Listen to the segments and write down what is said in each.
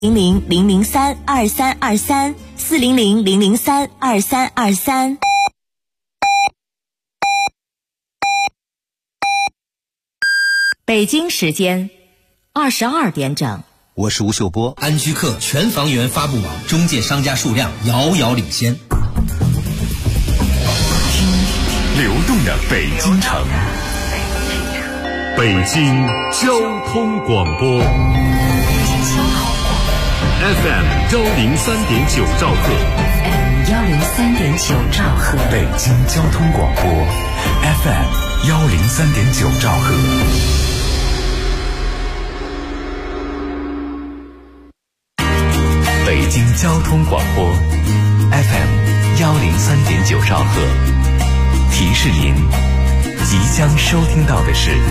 0000032323，40000032323。北京时间22点整。 我是吴秀波。 安居客全房源发布网中介商家数量遥遥领先。 流动的北京城，北京交通广播 FM 103.9兆赫 103.9兆赫， 北京交通广播 FM 103.9兆赫。北京交通广播 FM 103.9兆赫，提示您即将收听到的是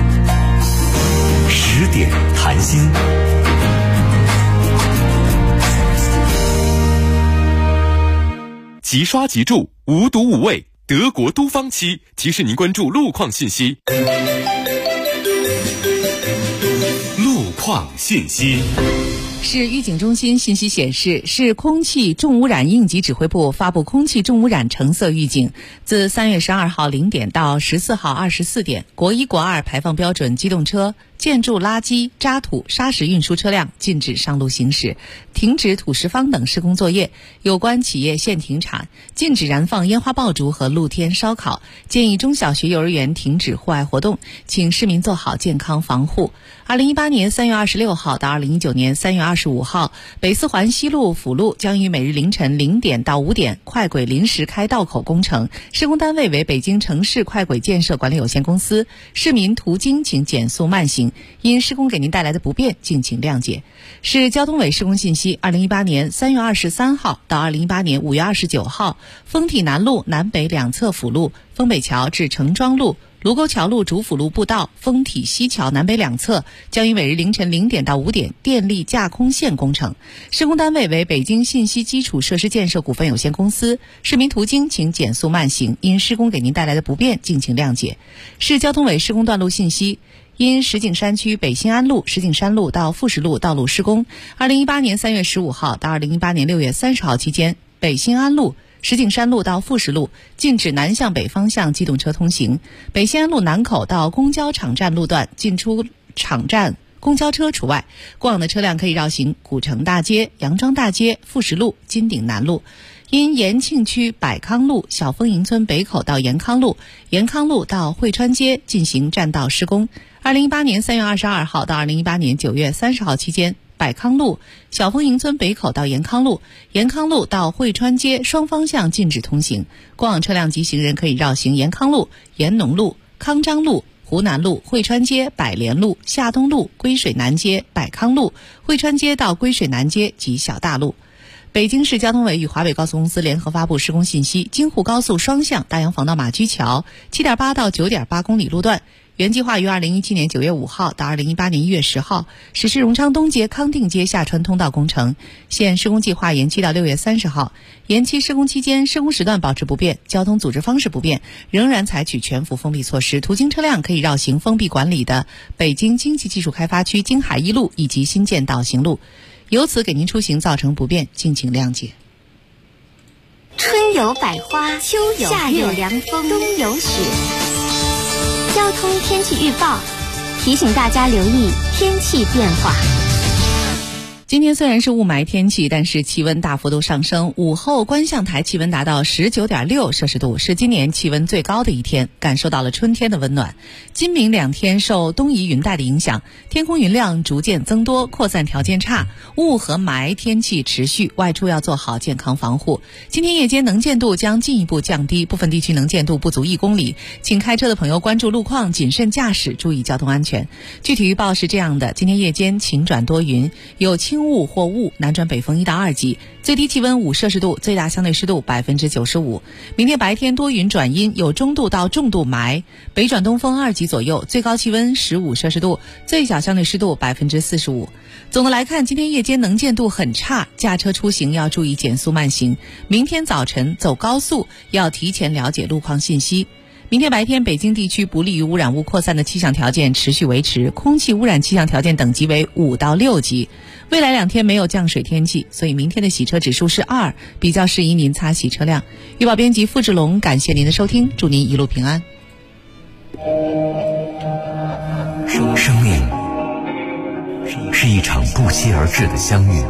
10点谈心。 即刷即住，无毒无味，德国都方漆提示您关注路况信息。路况信息。 市预警中心信息显示，市空气重污染应急指挥部发布空气重污染橙色预警，自3月12号0点到14号24点，国1、国2排放标准机动车、建筑垃圾、渣土、砂石运输车辆禁止上路行驶，停止土石方等施工作业，有关企业限停产，禁止燃放烟花爆竹和露天烧烤，建议中小学、幼儿园停止户外活动，请市民做好健康防护。2018年3月26号到2019年3月25号，北四环西路、辅路将于每日凌晨0点到5点快轨临时开道口工程，施工单位为北京城市快轨建设管理有限公司，市民途经请减速慢行，因施工给您带来的不便，敬请谅解。市交通委施工信息：2018年3月23号到2018年5月29号，丰体南路南北两侧辅路、丰北桥至城庄路、卢沟桥路主辅路步道、丰体西桥南北两侧将于每日凌晨0点到5点电力架空线工程，施工单位为北京信息基础设施建设股份有限公司，市民途经请减速慢行，因施工给您带来的不便，敬请谅解。市交通委施工段路信息：因石景山区北新安路、石景山路到富石路道路施工，2018年3月15号到2018年6月30号期间，北新安路、石景山路到富石路禁止南向北方向机动车通行，北新安路南口到公交场站路段进出场站公交车除外，过往的车辆可以绕行古城大街、杨庄大街、富石路、金鼎南路。因延庆区百康路小丰营村北口到延康路、延康路到汇川街进行占道施工，2018年3月22号到2018年9月30号期间，百康路小丰营村北口到延康路、延康路到汇川街双方向禁止通行，过往车辆及行人可以绕行延康路、延农路、康章路、湖南路、汇川街、百联路、夏东路、归水南街、百康路、汇川街到归水南街及小大路。北京市交通委与华北高速公司联合发布施工信息：京沪高速双向大洋坊到马驹桥 7.8 到 9.8 公里路段，原计划于2017年9月5号到2018年1月10号实施荣昌东街、康定街下穿通道工程，现施工计划延期到6月30号。延期施工期间，施工时段保持不变，交通组织方式不变，仍然采取全幅封闭措施，途经车辆可以绕行封闭管理的北京经济技术开发区京海一路以及新建道行路，由此给您出行造成不便，敬请谅解。 春有百花，秋有夏有凉风，冬有雪。交通天气预报提醒大家留意天气变化。 今天虽然是雾霾天气，但是气温大幅度上升，午后观象台气温达到 19.6 摄氏度，是今年气温最高的一天，感受到了春天的温暖。今明两天受东移云带的影响，天空云量逐渐增多，扩散条件差，雾和霾天气持续，外出要做好健康防护。今天夜间能见度将进一步降低，部分地区能见度不足1公里，请开车的朋友关注路况，谨慎驾驶，注意交通安全。具体预报是这样的：今天夜间晴转多云，有轻雾或雾，南转北风1到2级，最低气温5摄氏度，最大相对湿度95%。明天白天多云转阴，有中度到重度霾，北转东风2级左右，最高气温15摄氏度，最小相对湿度45%。总的来看，今天夜间能见度很差，驾车出行要注意减速慢行。明天早晨走高速要提前了解路况信息。明天白天，北京地区不利于污染物扩散的气象条件持续维持，空气污染气象条件等级为5到6级。 未来2天没有降水天气，所以明天的洗车指数是2，比较适宜您擦洗车辆。预报编辑付志龙，感谢您的收听，祝您一路平安。 生命是一场不期而至的相遇，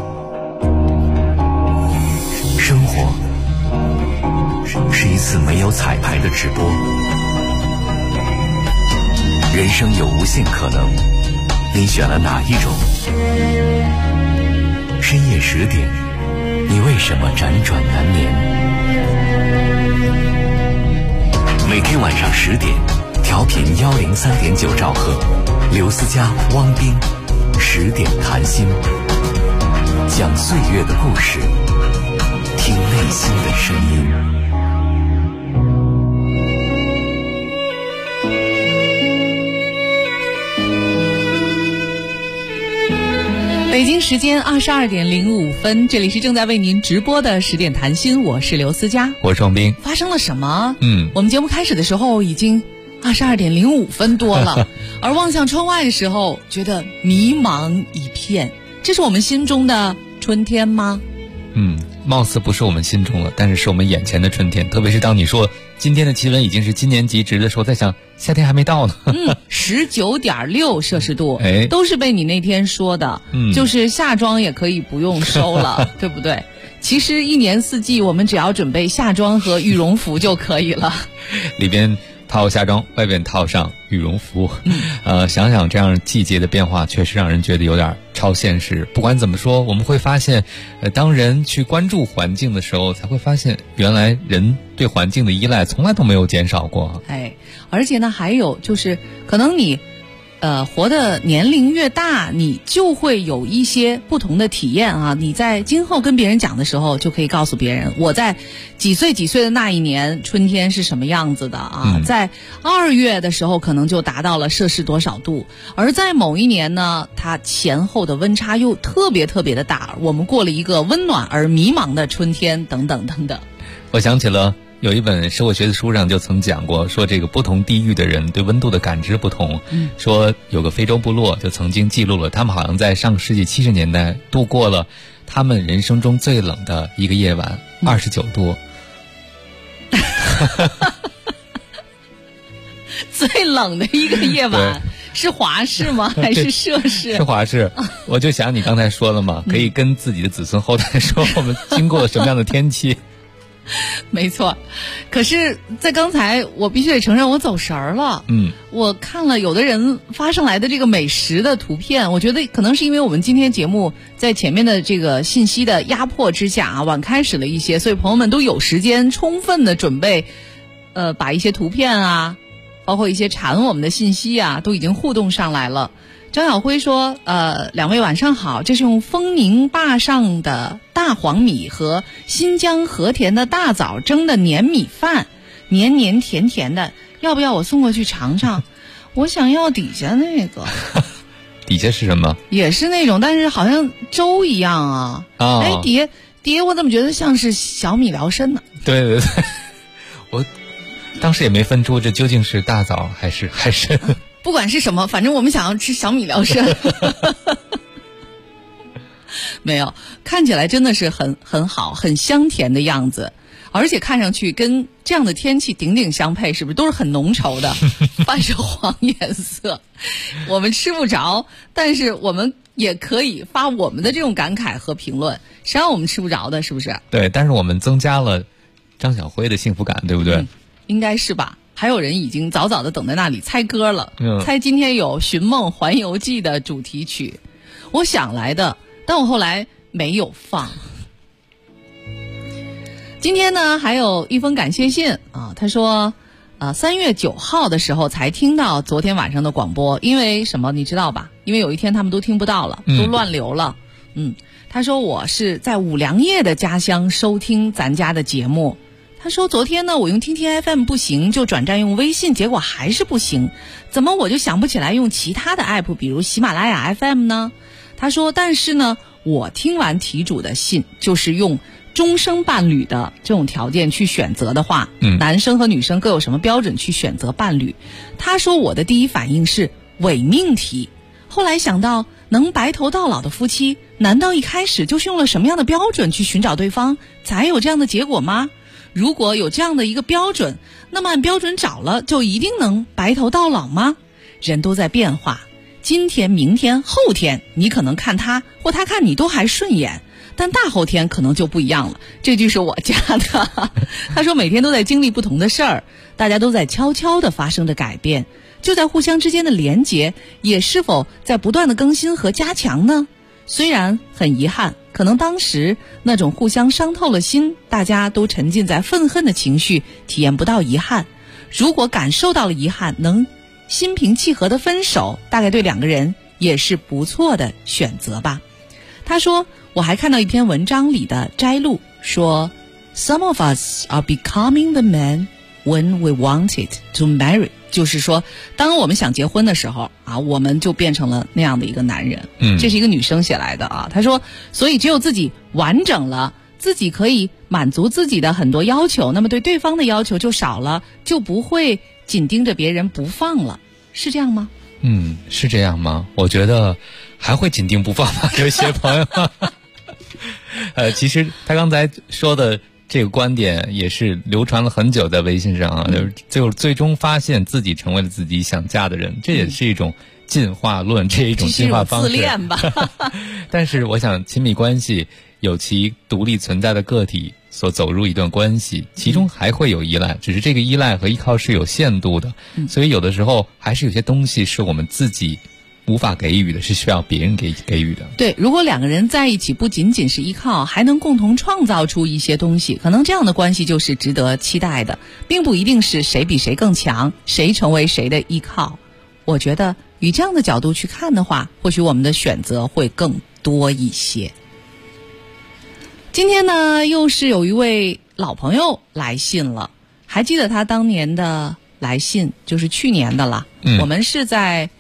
生活是一次没有彩排的直播。人生有无限可能，您选了哪一种？深夜10点，你为什么辗转难眠？每天晚上10点，调频103.9兆赫，刘思佳、汪斌10点谈心，讲岁月的故事，听内心的声音。 北京时间22点05分，这里是正在为您直播的10点谈心，我是刘思佳， 我是王斌。 发生了什么？我们节目开始的时候已经22点05分多了，而望向窗外的时候，觉得迷茫一片。这是我们心中的春天吗？ 貌似不是我们心中了，但是是我们眼前的春天。特别是当你说今天的气温已经是今年极值的时候，在想夏天还没到呢。 19.6摄氏度， 哎， 都是被你那天说的。就是夏装也可以不用收了，对不对？其实一年四季，我们只要准备夏装和羽绒服就可以了。 里边套夏装，外边套上羽绒服。想想这样季节的变化，确实让人觉得有点超现实。不管怎么说，我们会发现，当人去关注环境的时候，才会发现原来人对环境的依赖从来都没有减少过。 而且呢，还有就是可能你活的年龄越大，你就会有一些不同的体验啊。你在今后跟别人讲的时候，就可以告诉别人，我在几岁的那一年春天是什么样子的啊。在2月的时候可能就达到了摄氏多少度，而在某一年呢，它前后的温差又特别的大，我们过了一个温暖而迷茫的春天，等等等等。 我想起了有一本社会学的书上就曾讲过，说这个不同地域的人对温度的感知不同。说有个非洲部落就曾经记录了，他们好像在上个世纪70年代度过了他们人生中最冷的一个夜晚，29度。 最冷的一个夜晚是华氏吗？还是摄氏？ 是华氏。我就想你刚才说了嘛，可以跟自己的子孙后代说我们经过了什么样的天气。 没错，可是在刚才我必须得承认我走神儿了。我看了有的人发上来的这个美食的图片，我觉得可能是因为我们今天节目在前面的这个信息的压迫之下啊，晚开始了一些，所以朋友们都有时间充分的准备，把一些图片啊，包括一些缠我们的信息啊，都已经互动上来了。张晓辉说2位晚上好，这是用丰宁坝上的大黄米和新疆和田的大枣蒸的黏米饭，黏黏甜甜的，要不要我送过去尝尝？我想要底下那个。 底下是什么？ 也是那种，但是好像粥一样啊。底下我怎么觉得像是小米辽参呢？ 对，我当时也没分出这究竟是大枣还是海参。 不管是什么，反正我们想要吃小米辽参。没有，看起来真的是很好，很香甜的样子，而且看上去跟这样的天气顶顶相配，是不是都是很浓稠的，泛着黄颜色。我们吃不着，但是我们也可以发我们的这种感慨和评论，谁让我们吃不着的，是不是？ 对，但是我们增加了张晓辉的幸福感，对不对？ 应该是吧。还有人已经早早的等在那里猜歌了，猜今天有《寻梦环游记》的主题曲。我想来的，但我后来没有放。今天呢，还有一封感谢信啊，他说3月9号的时候才听到昨天晚上的广播，因为什么你知道吧？因为有一天他们都听不到了，都乱流了。他说我是在五粮液的家乡收听咱家的节目。他说昨天呢，我用听听 FM 不行，就转战用微信，结果还是不行。怎么我就想不起来用其他的 app， 比如喜马拉雅 FM 呢？他说但是呢，我听完题主的信，就是用终生伴侣的这种条件去选择的话，男生和女生各有什么标准去选择伴侣？他说我的第一反应是伪命题，后来想到能白头到老的夫妻，难道一开始就是用了什么样的标准去寻找对方，才有这样的结果吗？如果有这样的一个标准，那么按标准找了，就一定能白头到老吗？人都在变化，今天、明天、后天，你可能看他或他看你都还顺眼，但大后天可能就不一样了。这句是我加的。他说每天都在经历不同的事儿，大家都在悄悄地发生着改变，就在互相之间的连结也是否在不断的更新和加强呢？虽然很遗憾，可能当时那种互相伤透了心，大家都沉浸在愤恨的情绪，体验不到遗憾。如果感受到了遗憾，能心平气和的分手，大概对两个人也是不错的选择吧。他说，我还看到一篇文章里的摘录，说 Some of us are becoming the men when we wanted to marry， 就是说当我们想结婚的时候啊，我们就变成了那样的一个男人。这是一个女生写来的啊。她说，所以只有自己完整了，自己可以满足自己的很多要求，那么对对方的要求就少了，就不会紧盯着别人不放了。是这样吗？ 是这样吗？我觉得还会紧盯不放吧，有些朋友。其实他刚才说的这个观点也是流传了很久在微信上啊，就最终发现自己成为了自己想嫁的人，这也是一种进化论，这一种进化方式。 自恋吧。 但是我想，亲密关系有其独立存在的个体所走入一段关系，其中还会有依赖，只是这个依赖和依靠是有限度的，所以有的时候还是有些东西是我们自己无法给予的，是需要别人给予的。 对，如果两个人在一起不仅仅是依靠，还能共同创造出一些东西，可能这样的关系就是值得期待的，并不一定是谁比谁更强，谁成为谁的依靠。我觉得以这样的角度去看的话，或许我们的选择会更多一些。今天呢，又是有一位老朋友来信了，还记得他当年的来信，就是去年的了。我们是在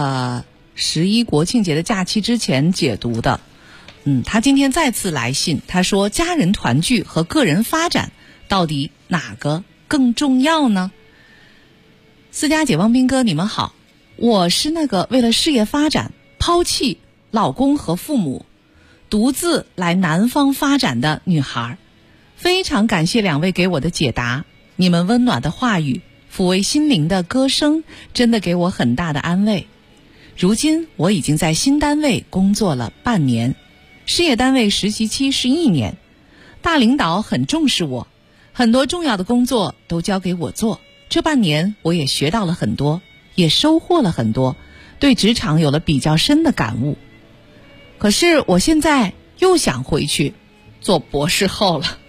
11国庆节的假期之前解读的。他今天再次来信，他说家人团聚和个人发展到底哪个更重要呢？思佳姐、汪斌哥，你们好，我是那个为了事业发展抛弃老公和父母，独自来南方发展的女孩。非常感谢两位给我的解答，你们温暖的话语，抚慰心灵的歌声，真的给我很大的安慰。如今我已经在新单位工作了半年，事业单位实习期是1年，大领导很重视我，很多重要的工作都交给我做。这半年我也学到了很多，也收获了很多，对职场有了比较深的感悟。可是我现在又想回去做博士后了。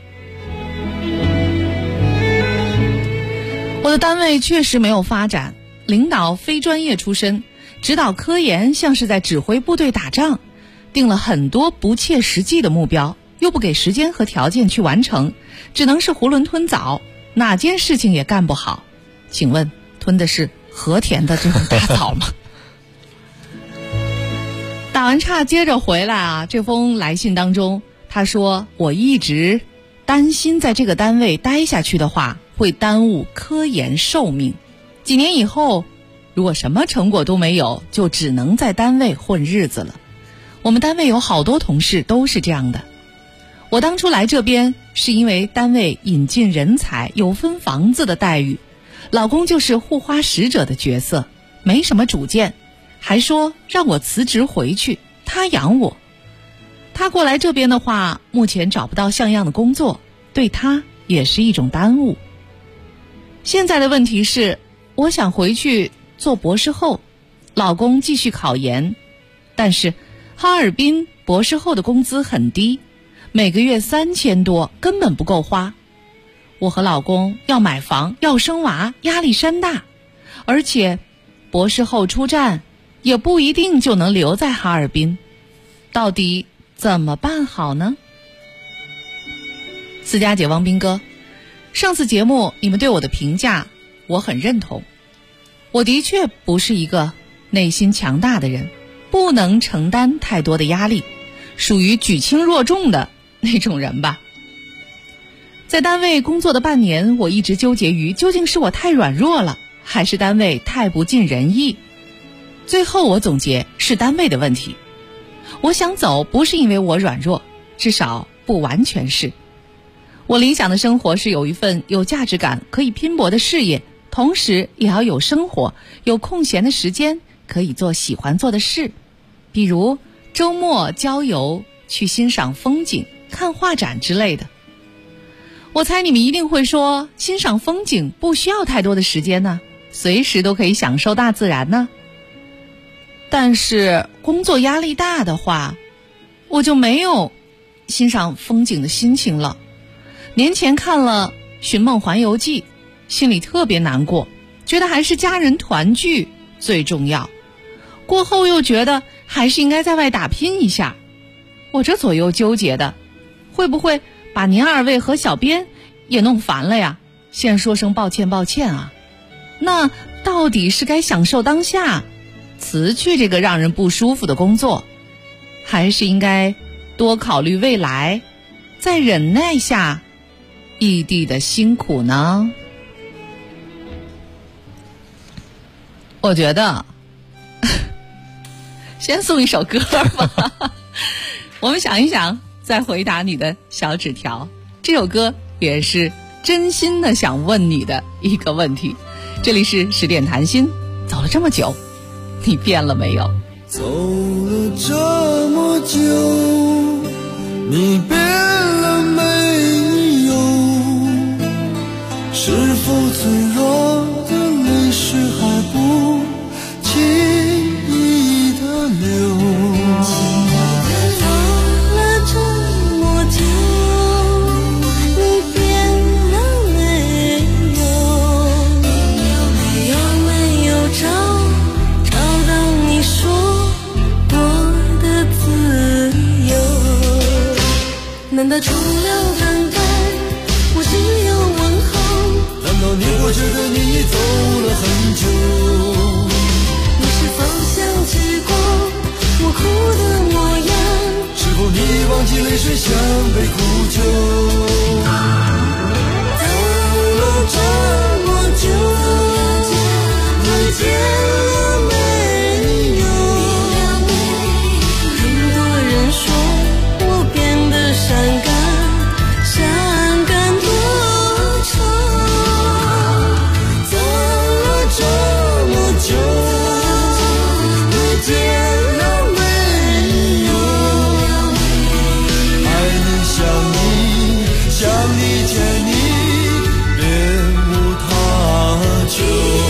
我的单位确实没有发展，领导非专业出身，指导科研像是在指挥部队打仗，定了很多不切实际的目标，又不给时间和条件去完成，只能是囫囵吞枣，哪件事情也干不好。请问吞的是和田的这种大枣吗？打完岔接着回来啊，这封来信当中他说，我一直担心在这个单位待下去的话会耽误科研寿命，几年以后如果什么成果都没有，就只能在单位混日子了。我们单位有好多同事都是这样的。我当初来这边是因为单位引进人才，有分房子的待遇，老公就是护花使者的角色，没什么主见，还说让我辞职回去，他养我。他过来这边的话，目前找不到像样的工作，对他也是一种耽误。现在的问题是，我想回去做博士后，老公继续考研，但是哈尔滨博士后的工资很低，每个月3000多，根本不够花。我和老公要买房，要生娃，压力山大，而且博士后出站也不一定就能留在哈尔滨，到底怎么办好呢？思佳姐、汪斌哥，上次节目你们对我的评价我很认同，我的确不是一个内心强大的人，不能承担太多的压力，属于举轻若重的那种人吧。在单位工作的半年，我一直纠结于究竟是我太软弱了，还是单位太不尽人意。 最后我总结是单位的问题。我想走不是因为我软弱，至少不完全是。我理想的生活是有一份有价值感可以拼搏的事业，同时也要有生活，有空闲的时间可以做喜欢做的事，比如周末郊游，去欣赏风景，看画展之类的。我猜你们一定会说，欣赏风景不需要太多的时间呢，随时都可以享受大自然呢。但是工作压力大的话，我就没有欣赏风景的心情了。年前看了《寻梦环游记》，心里特别难过，觉得还是家人团聚最重要。过后又觉得还是应该在外打拼一下。我这左右纠结的，会不会把您二位和小编也弄烦了呀？先说声抱歉啊。那到底是该享受当下，辞去这个让人不舒服的工作，还是应该多考虑未来，再忍耐下异地的辛苦呢？我觉得先送一首歌吧我们想一想再回答你的小纸条。这首歌也是真心的想问你的一个问题。这里是10点谈心。走了这么久，你变了没有？ 走了这么久，你变了没有？是否脆弱的泪水还不轻易的流？ 走了这么久，你变了没有？有没有找到你说过的自由？难道除了等待，我只有问候？ 难道你我觉得你走了很久？ 你是否想起过我哭的模样？ 是否你忘记泪水像被苦酒？ 走了这么久，你变了没有？很多人说我变得伤感多愁。 走了这么久，你变了没有？还能想你见你，别无他求。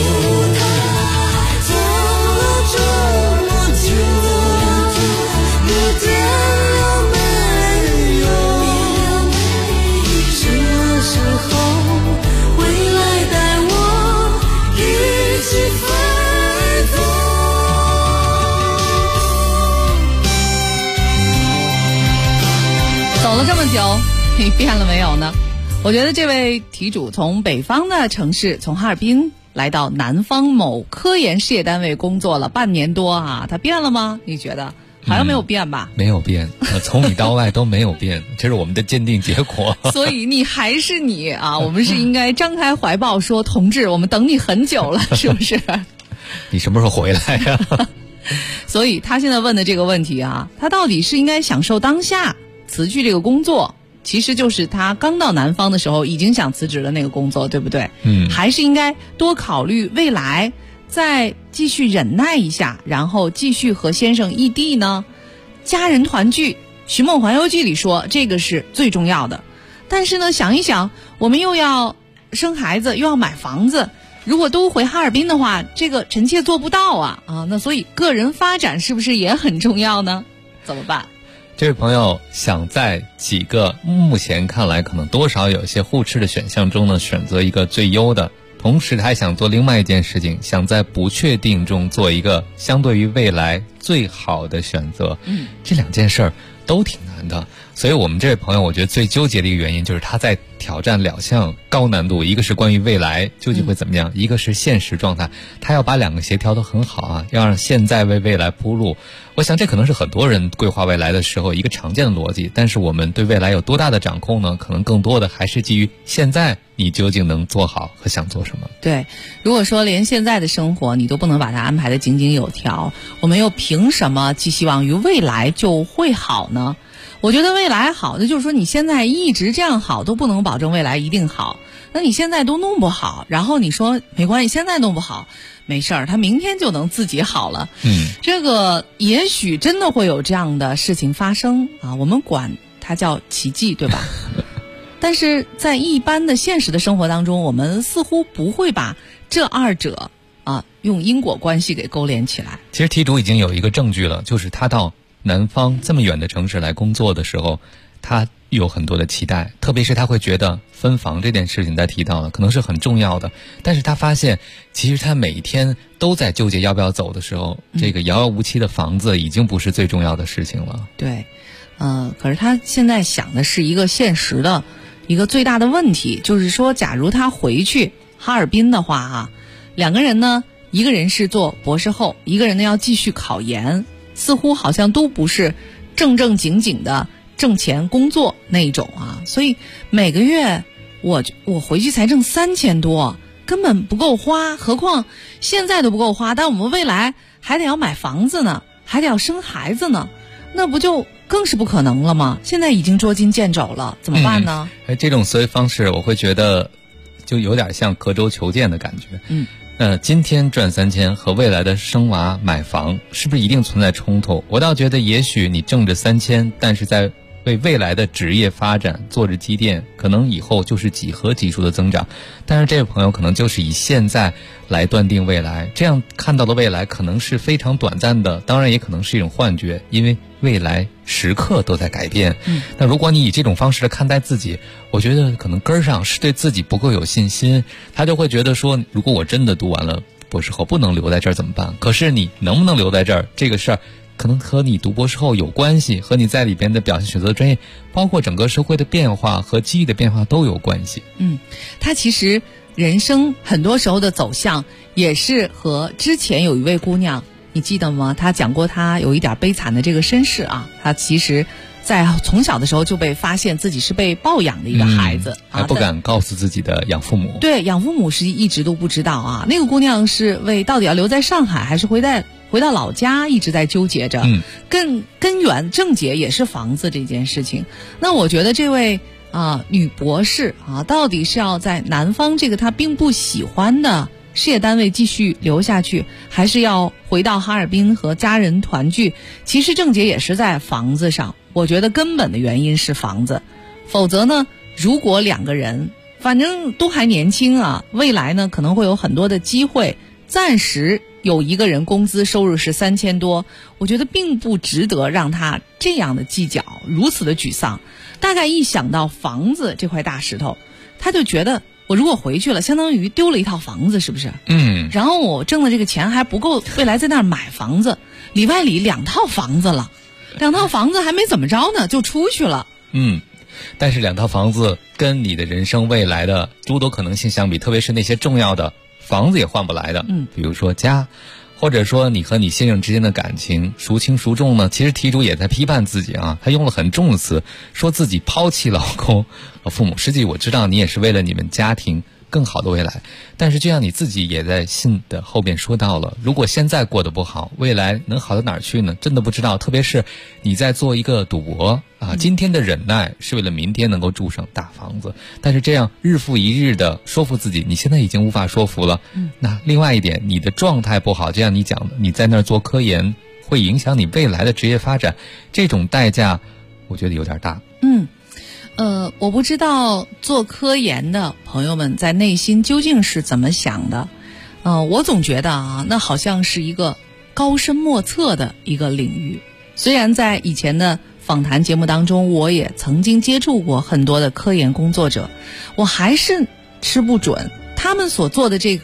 走了这么久，你变了没有？ 什么时候回来带我一起飞走？ 走了这么久，你变了没有呢？我觉得这位题主从北方的城市，从哈尔滨来到南方某科研事业单位工作了半年多啊，他变了吗？你觉得？好像没有变吧？ 没有变，从里到外都没有变，这是我们的鉴定结果。 所以你还是你啊，我们是应该张开怀抱说，同志，我们等你很久了，是不是？ 你什么时候回来呀？ 所以他现在问的这个问题啊，他到底是应该享受当下，辞去这个工作，其实就是他刚到南方的时候已经想辞职了那个工作，对不对？还是应该多考虑未来，再继续忍耐一下，然后继续和先生异地呢？家人团聚，《寻梦环游记》里说这个是最重要的。但是呢，想一想，我们又要生孩子，又要买房子，如果都回哈尔滨的话，这个臣妾做不到啊！那所以个人发展是不是也很重要呢？怎么办？ 这位朋友想在几个目前看来可能多少有一些互斥的选项中呢，选择一个最优的，同时他还想做另外一件事情，想在不确定中做一个相对于未来最好的选择。这两件事儿都挺难的，所以我们这位朋友我觉得最纠结的一个原因就是他在挑战两项高难度，一个是关于未来究竟会怎么样，一个是现实状态，他要把两个协调得很好啊，要让现在为未来铺路。我想这可能是很多人规划未来的时候一个常见的逻辑，但是我们对未来有多大的掌控呢？可能更多的还是基于现在你究竟能做好和想做什么。 对，如果说连现在的生活你都不能把它安排得井井有条，我们又凭什么寄希望于未来就会好呢？我觉得未来好，那就是说你现在一直这样好都不能保证未来一定好。那你现在都弄不好，然后你说没关系，现在弄不好没事儿，他明天就能自己好了。这个也许真的会有这样的事情发生啊，我们管它叫奇迹，对吧？但是在一般的现实的生活当中，我们似乎不会把这二者用因果关系给勾连起来。 其实题主已经有一个证据了，就是他到南方这么远的城市来工作的时候，他有很多的期待，特别是他会觉得分房这件事情他提到了可能是很重要的，但是他发现其实他每一天都在纠结要不要走的时候，这个遥遥无期的房子已经不是最重要的事情了。 对，可是他现在想的是一个现实的一个最大的问题，就是说假如他回去哈尔滨的话两个人呢，一个人是做博士后，一个人呢要继续考研，似乎好像都不是正正经经的挣钱工作那一种所以每个月我回去才挣3000多，根本不够花，何况现在都不够花，但我们未来还得要买房子呢，还得要生孩子呢，那不就更是不可能了吗？现在已经捉襟见肘了，怎么办呢？ 这种思维方式我会觉得就有点像隔周求见的感觉。今天赚3000和未来的生娃买房是不是一定存在冲突？我倒觉得也许你挣着3000，但是在为未来的职业发展做着积淀，可能以后就是几何级数的增长。但是这位朋友可能就是以现在来断定未来，这样看到的未来可能是非常短暂的，当然也可能是一种幻觉，因为未来时刻都在改变。那如果你以这种方式来看待自己，我觉得可能根儿上是对自己不够有信心，他就会觉得说，如果我真的读完了博士后不能留在这儿怎么办？可是你能不能留在这儿这个事儿可能和你读博士后有关系，和你在里边的表现选择的专业，包括整个社会的变化和机遇的变化都有关系。 他其实人生很多时候的走向也是和之前有一位姑娘，你记得吗？她讲过她有一点悲惨的这个身世她其实在从小的时候就被发现自己是被抱养的一个孩子， 还不敢告诉自己的养父母。 对，养父母是一直都不知道那个姑娘是为到底要留在上海还是回到老家一直在纠结着，根源症结也是房子这件事情。那我觉得这位女博士到底是要在南方这个她并不喜欢的事业单位继续留下去，还是要回到哈尔滨和家人团聚？其实症结也是在房子上，我觉得根本的原因是房子。否则呢，如果两个人反正都还年轻未来呢可能会有很多的机会，暂时有一个人工资收入是3000多，我觉得并不值得让他这样的计较，如此的沮丧。大概一想到房子这块大石头，他就觉得我如果回去了，相当于丢了一套房子，是不是？然后我挣的这个钱还不够未来在那儿买房子，里外里2套房子了，2套房子还没怎么着呢就出去了。 但是2套房子跟你的人生未来的诸多可能性相比，特别是那些重要的房子也换不来的，比如说家，或者说你和你先生之间的感情孰轻孰重呢？其实题主也在批判自己他用了很重的词，说自己抛弃老公和父母。实际我知道你也是为了你们家庭更好的未来，但是就像你自己也在信的后边说到了，如果现在过得不好，未来能好到哪儿去呢？真的不知道。特别是你在做一个赌博今天的忍耐是为了明天能够住上大房子，但是这样日复一日的说服自己，你现在已经无法说服了。那另外一点，你的状态不好，就像你讲的，你在那儿做科研会影响你未来的职业发展，这种代价我觉得有点大。 我不知道做科研的朋友们在内心究竟是怎么想的。我总觉得那好像是一个高深莫测的一个领域。虽然在以前的访谈节目当中，我也曾经接触过很多的科研工作者，我还是吃不准他们所做的这个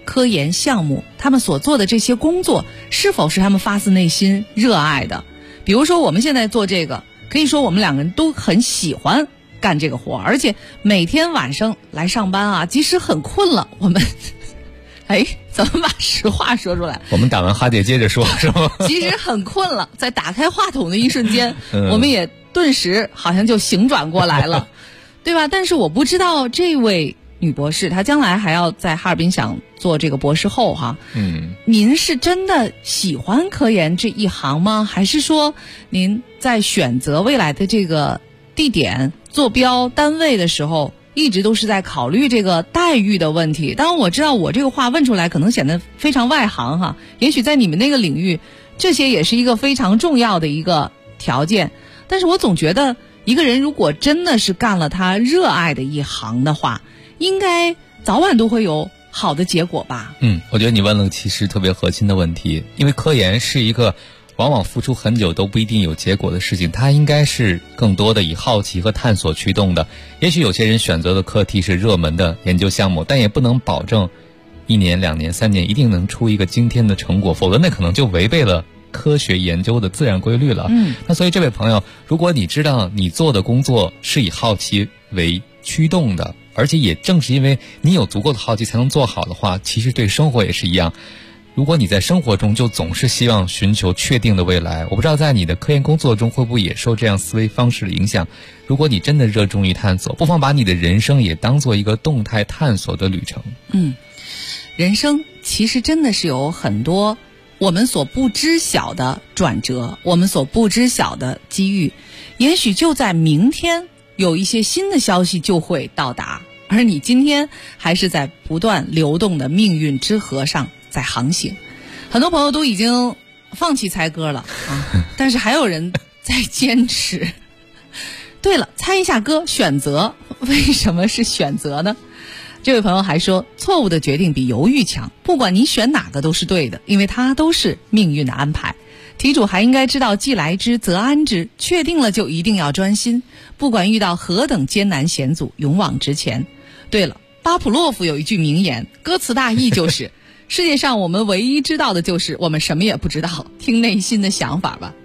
科研项目，他们所做的这些工作是否是他们发自内心热爱的。比如说我们现在做这个，可以说我们两个人都很喜欢干这个活，而且每天晚上来上班啊，即使很困了，我们怎么把实话说出来？ 我们打完哈欠接着说，是吗？ 即使很困了，在打开话筒的一瞬间，我们也顿时好像就醒转过来了，对吧？但是我不知道这位女博士她将来还要在哈尔滨想做这个博士后哈。您是真的喜欢科研这一行吗？还是说您在选择未来的这个地点、坐标、单位的时候，一直都是在考虑这个待遇的问题？当然我知道我这个话问出来可能显得非常外行哈，也许在你们那个领域，这些也是一个非常重要的一个条件。但是我总觉得一个人如果真的是干了他热爱的一行的话，应该早晚都会有好的结果吧。 我觉得你问了其实特别核心的问题，因为科研是一个往往付出很久都不一定有结果的事情，它应该是更多的以好奇和探索驱动的。也许有些人选择的课题是热门的研究项目，但也不能保证1年、2年、3年一定能出一个惊天的成果，否则那可能就违背了科学研究的自然规律了。那所以这位朋友，如果你知道你做的工作是以好奇为驱动的，而且也正是因为你有足够的好奇才能做好的话，其实对生活也是一样。如果你在生活中就总是希望寻求确定的未来，我不知道在你的科研工作中会不会也受这样思维方式的影响。如果你真的热衷于探索，不妨把你的人生也当做一个动态探索的旅程。 人生其实真的是有很多我们所不知晓的转折，我们所不知晓的机遇，也许就在明天有一些新的消息就会到达，而你今天还是在不断流动的命运之河上在航行。很多朋友都已经放弃猜歌了但是还有人在坚持。对了，猜一下歌，选择，为什么是选择呢？这位朋友还说，错误的决定比犹豫强，不管你选哪个都是对的，因为它都是命运的安排。题主还应该知道既来之则安之，确定了就一定要专心，不管遇到何等艰难险阻，勇往直前。对了，巴甫洛夫有一句名言，歌词大意就是世界上我们唯一知道的就是我们什么也不知道，听内心的想法吧。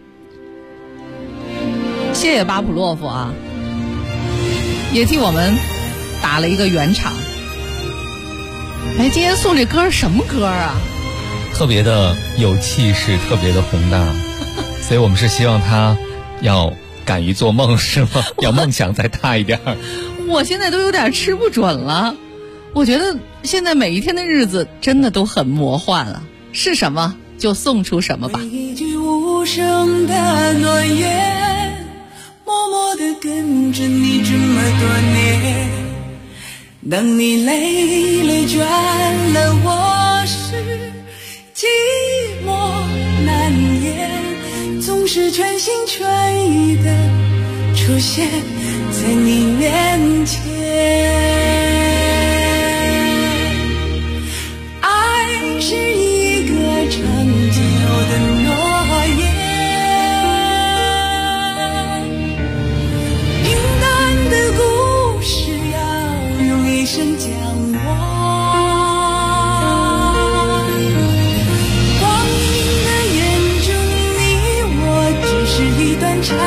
谢谢巴甫洛夫啊，也替我们打了一个圆场。今天送这歌什么歌啊？ 特别的有气势，特别的宏大所以我们是希望他要敢于做梦，是吗？要梦想再大一点。 我现在都有点吃不准了，我觉得现在每一天的日子真的都很魔幻了，是什么就送出什么吧。 一句无声的诺言，默默地跟着你这么多年，当你累了倦了，我是寂寞难言，总是全心全意的出现在你面前。爱是一个长久的诺言，平淡的故事要用一生讲完。光阴的眼中，你我只是一段插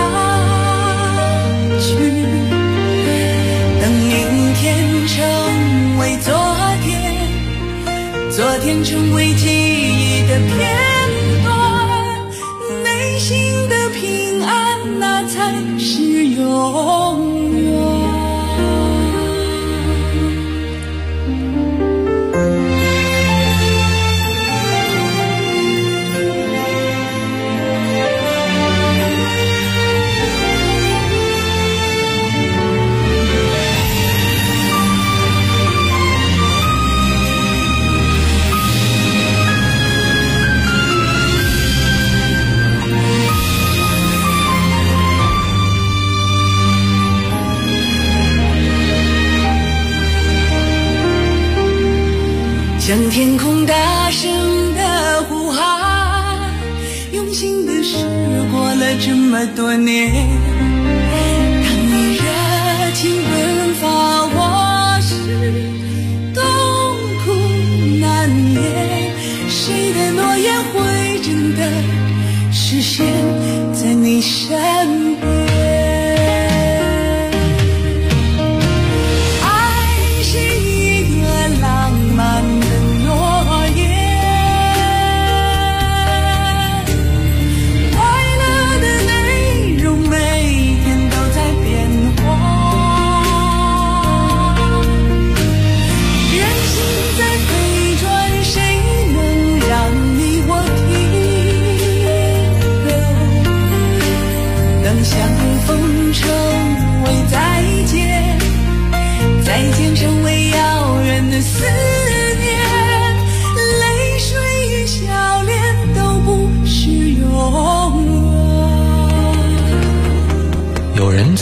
曲，等明天成为昨天，昨天成为记忆的片段，内心的平安，那才是永远。向天空大声的呼喊，用心的事过了这么多年，当你热情奔发，我是痛苦难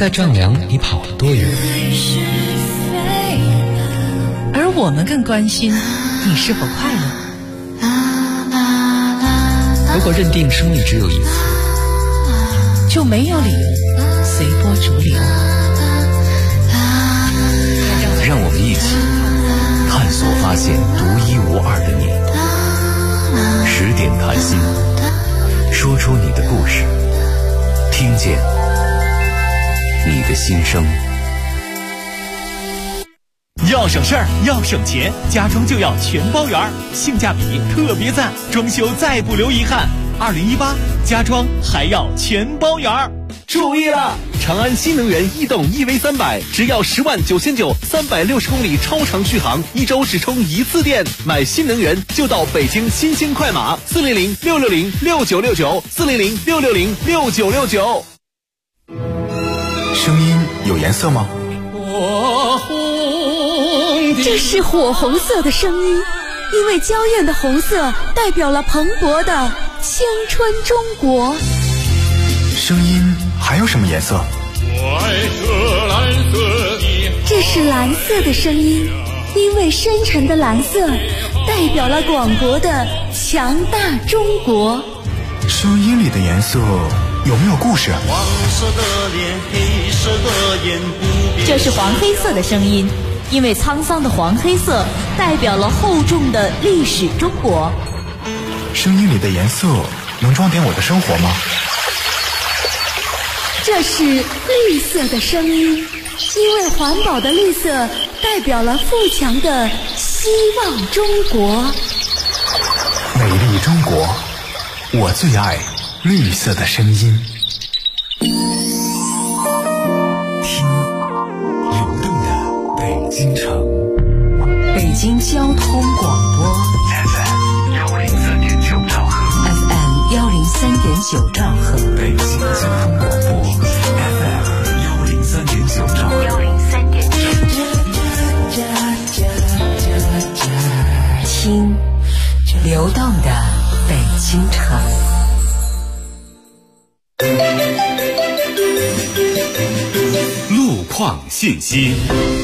在丈量你跑了多远， 而我们更关心你是否快乐。 如果认定生命只有一次， 就没有理由随波逐流。 让我们一起探索发现独一无二的你。10点谈心，说出你的故事，听见你的心声。 要省事儿，要省钱，家装就要全包圆，性价比特别赞，装修再不留遗憾。2018家装还要全包圆。注意了，长安新能源逸动 EV300只要10.99360公里超长续航，1周只充1次电。买新能源就到北京新兴快马400-660-6969，400-660-6969。 声音有颜色吗？ 这是火红色的声音，因为娇艳的红色代表了蓬勃的青春中国。 声音还有什么颜色？ 这是蓝色的声音，因为深沉的蓝色代表了广博的强大中国。 声音里的颜色有没有故事？ 黄色的脸，黑色的眼，不变。 这是黄黑色的声音，因为沧桑的黄黑色代表了厚重的历史中国。 声音里的颜色能装点我的生活吗？ 这是绿色的声音，因为环保的绿色代表了富强的希望中国。 美丽中国，我最爱绿色的声音。 听流动的北京城， 北京交通广播 FM 103.9兆赫 ，FM 103.9兆赫， 北京交通广播 FM 103.9兆赫 ，103.9。听流动的北京城。 路况信息。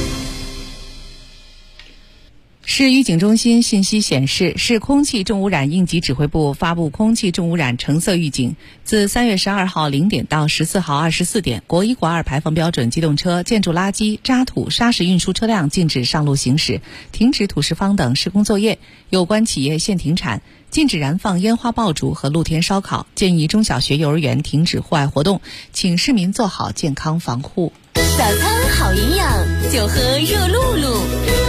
市预警中心信息显示，市空气重污染应急指挥部发布空气重污染橙色预警，自3月12号0点到14号24点，国1、国2排放标准机动车、建筑垃圾、渣土、砂石运输车辆禁止上路行驶，停止土石方等施工作业，有关企业限停产，禁止燃放烟花爆竹和露天烧烤，建议中小学、幼儿园停止户外活动，请市民做好健康防护。 早餐好营养，就喝热露露。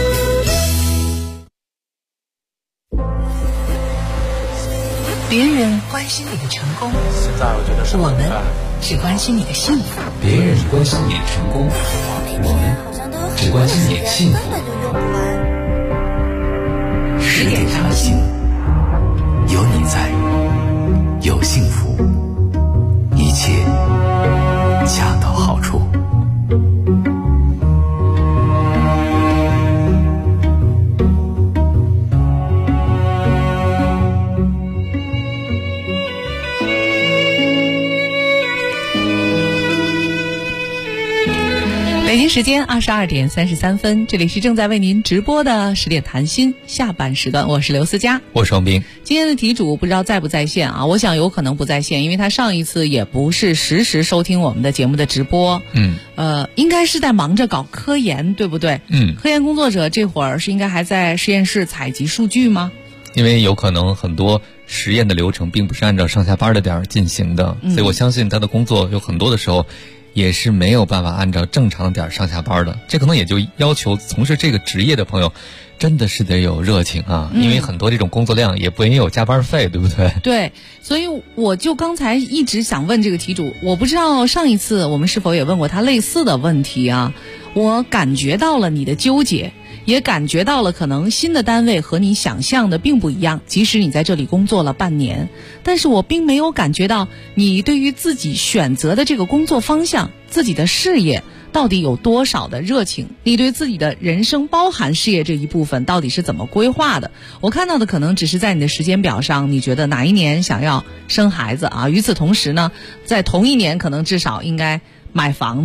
别人关心你的成功， 现在我觉得我们只关心你的幸福。 别人关心你的成功，我们只关心你的幸福。 10点谈心，有你在，有幸福，一切恰到好处。 北京时间22点33分，这里是正在为您直播的10点谈心下半时段，我是刘思佳， 我是王斌。 今天的题主不知道在不在线啊？我想有可能不在线，因为他上一次也不是实时收听我们的节目的直播。应该是在忙着搞科研，对不对？科研工作者这会儿是应该还在实验室采集数据吗？ 因为有可能很多实验的流程并不是按照上下班的点儿进行的，所以我相信他的工作有很多的时候也是没有办法按照正常点上下班的。这可能也就要求从事这个职业的朋友真的是得有热情啊，因为很多这种工作量也不应有加班费，对不对？ 对，所以我就刚才一直想问这个题主，我不知道上一次我们是否也问过他类似的问题啊。我感觉到了你的纠结，也感觉到了可能新的单位和你想象的并不一样，即使你在这里工作了半年，但是我并没有感觉到你对于自己选择的这个工作方向，自己的事业到底有多少的热情，你对自己的人生包含事业这一部分到底是怎么规划的。我看到的可能只是在你的时间表上，你觉得哪一年想要生孩子啊，与此同时呢，在同一年可能至少应该买房子。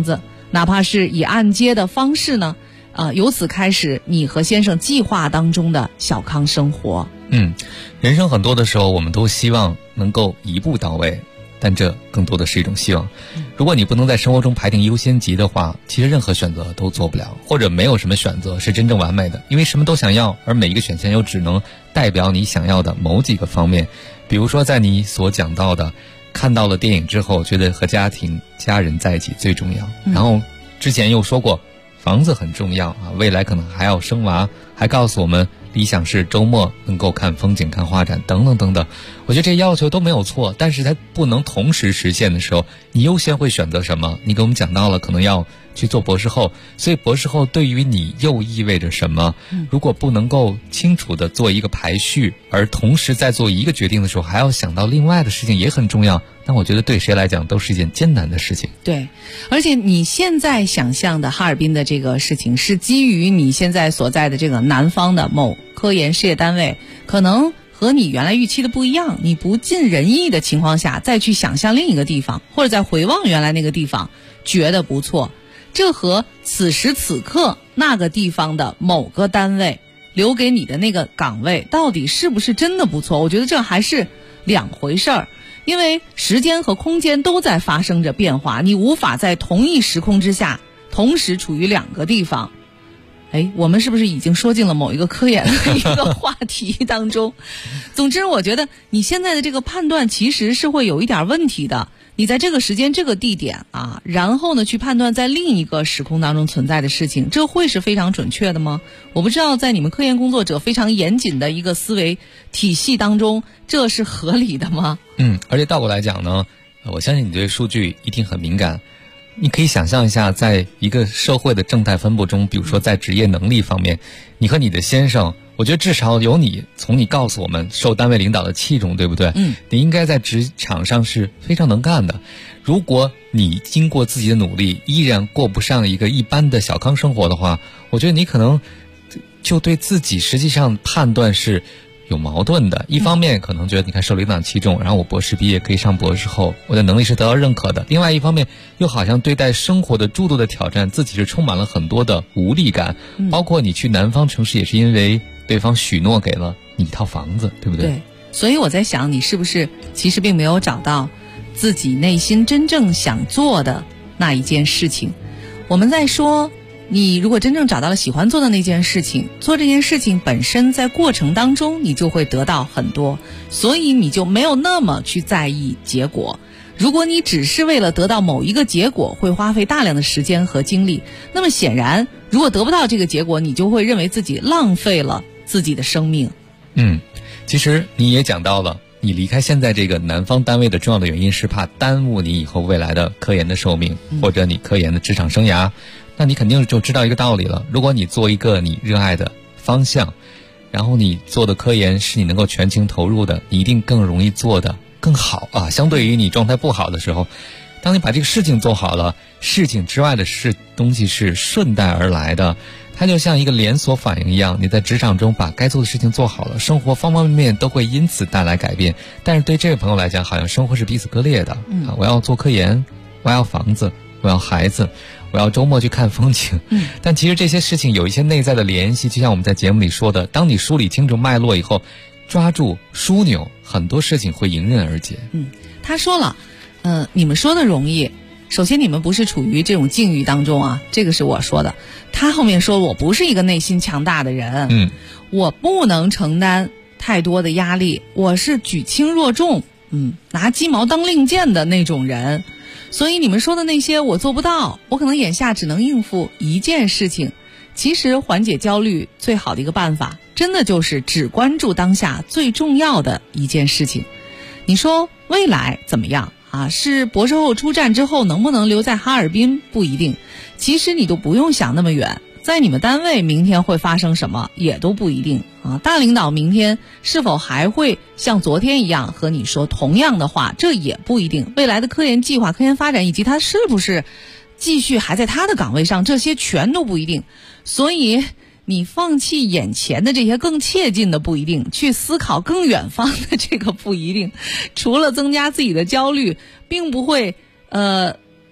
哪怕是以按揭的方式呢，由此开始你和先生计划当中的小康生活。 人生很多的时候我们都希望能够一步到位，但这更多的是一种希望。如果你不能在生活中排定优先级的话，其实任何选择都做不了，或者没有什么选择是真正完美的，因为什么都想要，而每一个选项又只能代表你想要的某几个方面。比如说在你所讲到的，看到了电影之后觉得和家人在一起最重要，然后之前又说过房子很重要啊，未来可能还要生娃，还告诉我们理想是周末能够看风景、看画展等等等等。我觉得这些要求都没有错，但是它不能同时实现的时候，你优先会选择什么？你给我们讲到了可能要去做博士后，所以博士后对于你又意味着什么？如果不能够清楚的做一个排序，而同时在做一个决定的时候还要想到另外的事情也很重要，那我觉得对谁来讲都是一件艰难的事情。 对，而且你现在想象的哈尔滨的这个事情是基于你现在所在的这个南方的某科研事业单位，可能和你原来预期的不一样，你不尽人意的情况下再去想象另一个地方，或者再回望原来那个地方觉得不错，这和此时此刻那个地方的某个单位留给你的那个岗位到底是不是真的不错，我觉得这还是两回事儿。因为时间和空间都在发生着变化，你无法在同一时空之下同时处于两个地方。我们是不是已经说进了某一个科研的一个话题当中？总之我觉得你现在的这个判断其实是会有一点问题的，你在这个时间这个地点啊，然后呢去判断在另一个时空当中存在的事情，这会是非常准确的吗？我不知道在你们科研工作者非常严谨的一个思维体系当中，这是合理的吗？ 而且倒过来讲呢，我相信你对数据一定很敏感。你可以想象一下，在一个社会的正态分布中，比如说在职业能力方面，你和你的先生，我觉得至少有从你告诉我们受单位领导的器重，对不对？你应该在职场上是非常能干的。如果你经过自己的努力依然过不上一个一般的小康生活的话，我觉得你可能就对自己实际上判断是有矛盾的。一方面可能觉得你看受领导器重，然后我博士毕业可以上博士后，我的能力是得到认可的，另外一方面又好像对待生活的诸多的挑战自己是充满了很多的无力感。包括你去南方城市也是因为对方许诺给了你一套房子，对不对？ 对，所以我在想你是不是其实并没有找到自己内心真正想做的那一件事情。我们在说你如果真正找到了喜欢做的那件事情，做这件事情本身在过程当中你就会得到很多，所以你就没有那么去在意结果。如果你只是为了得到某一个结果会花费大量的时间和精力，那么显然如果得不到这个结果，你就会认为自己浪费了自己的生命。 其实你也讲到了你离开现在这个南方单位的重要的原因是怕耽误你以后未来的科研的寿命，或者你科研的职场生涯。那你肯定就知道一个道理了，如果你做一个你热爱的方向，然后你做的科研是你能够全情投入的，你一定更容易做得更好啊。相对于你状态不好的时候，当你把这个事情做好了，事情之外的东西是顺带而来的，它就像一个连锁反应一样，你在职场中把该做的事情做好了，生活方方面面都会因此带来改变。但是对这位朋友来讲，好像生活是彼此割裂的我要做科研，我要房子，我要孩子，我要周末去看风景。但其实这些事情有一些内在的联系，就像我们在节目里说的，当你梳理清楚脉络以后，抓住枢纽，很多事情会迎刃而解。 他说了你们说的容易，首先你们不是处于这种境遇当中啊，这个是我说的。他后面说我不是一个内心强大的人，我不能承担太多的压力，我是举轻若重，拿鸡毛当令箭的那种人。所以你们说的那些我做不到，我可能眼下只能应付一件事情。其实缓解焦虑最好的一个办法，真的就是只关注当下最重要的一件事情。你说未来怎么样啊？是博士后出站之后能不能留在哈尔滨不一定，其实你都不用想那么远，在你们单位明天会发生什么也都不一定啊。大领导明天是否还会像昨天一样和你说同样的话，这也不一定。未来的科研计划、科研发展以及他是不是继续还在他的岗位上，这些全都不一定。所以你放弃眼前的这些更切近的不一定，去思考更远方的这个不一定，除了增加自己的焦虑，并不会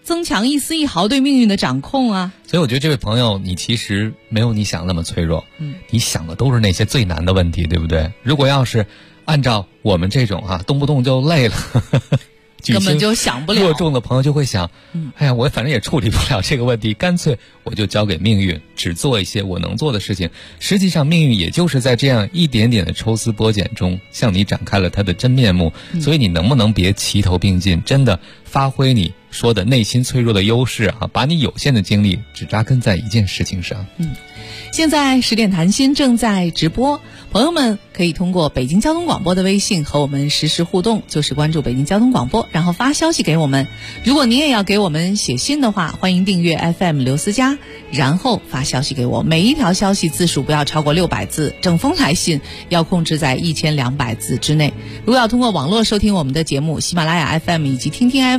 增强一丝一毫对命运的掌控啊。 所以我觉得这位朋友，你其实没有你想那么脆弱，你想的都是那些最难的问题，对不对？如果要是按照我们这种动不动就累了根本就想不了， 弱重的朋友就会想，哎呀，我反正也处理不了这个问题，干脆我就交给命运，只做一些我能做的事情。实际上命运也就是在这样一点点的抽丝剥茧中向你展开了它的真面目，所以你能不能别齐头并进，真的发挥你说的内心脆弱的优势把你有限的精力只扎根在一件事情上。 现在10点谈心正在直播，朋友们可以通过北京交通广播的微信和我们实时互动，就是关注北京交通广播，然后发消息给我们。如果你也要给我们写信的话，欢迎订阅 FM 刘思佳，然后发消息给我，每一条消息字数不要超过600字，整封来信要控制在1200字之内。如果要通过网络收听我们的节目，喜马拉雅 FM 以及听听